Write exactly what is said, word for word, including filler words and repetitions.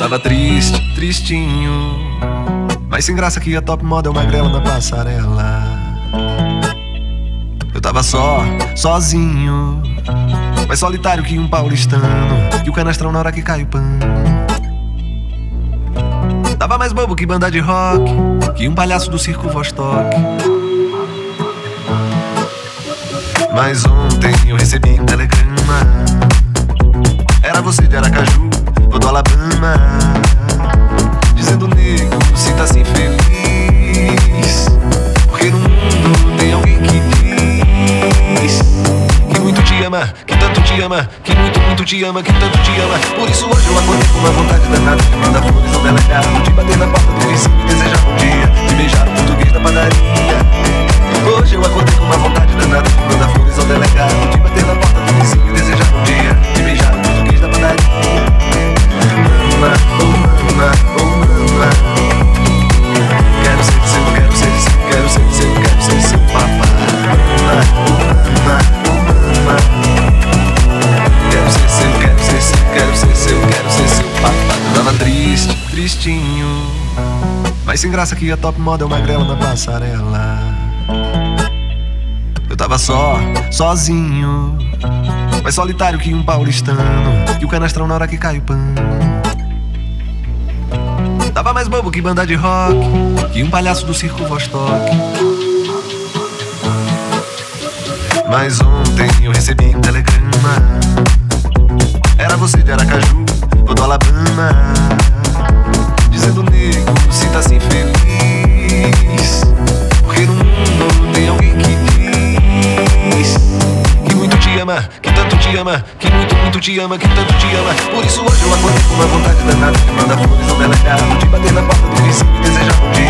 Tava triste, tristinho, mas sem graça que a top model magrela na passarela. Eu tava só, sozinho, mais solitário que um paulistano, e o canastrão na hora que cai o pano. Tava mais bobo que banda de rock, que um palhaço do circo Vostok. Mas ontem eu recebi um telegrama, era você de Aracaju ou do Alabama, dizendo: nego, se tá assim feliz, porque no mundo tem alguém que diz que muito te ama, que tanto te ama, que muito, muito te ama, que tanto te ama. Por isso hoje eu acordei com uma vontade danada de mandar flores ao delegado, de bater na porta do vizinho e desejar bom dia, de beijar o português da padaria. Hoje eu acordei com uma vontade danada de mandar flores ao delegado, de bater na porta do vizinho e desejar bom dia, de beijar o português da padaria. Mama, oh mama, oh mama, quero ser seu, quero ser seu, quero ser seu, quero ser seu papai. Mama, oh mama, oh mama, quero ser seu, quero ser seu, quero ser seu, quero ser seu papai. Eu tava triste, tristinho, mas sem graça que a top model magrela na passarela. Eu tava só, sozinho, mais solitário que um paulistano, e o canastrão na hora que cai o pano. Tava mais bobo que banda de rock, que um palhaço do circo Vostok. Mas ontem eu recebi um telegrama, era você de Aracaju ou do Alabama, dizendo: nego, se tá assim feliz, porque no mundo tem alguém que diz que muito te ama, que tanto te ama, que muito, muito te ama, que tanto te ama. Por isso hoje eu acordei com uma vontade danada de mandar flores ao delegado, de bater na porta do vizinho e desejar bom dia,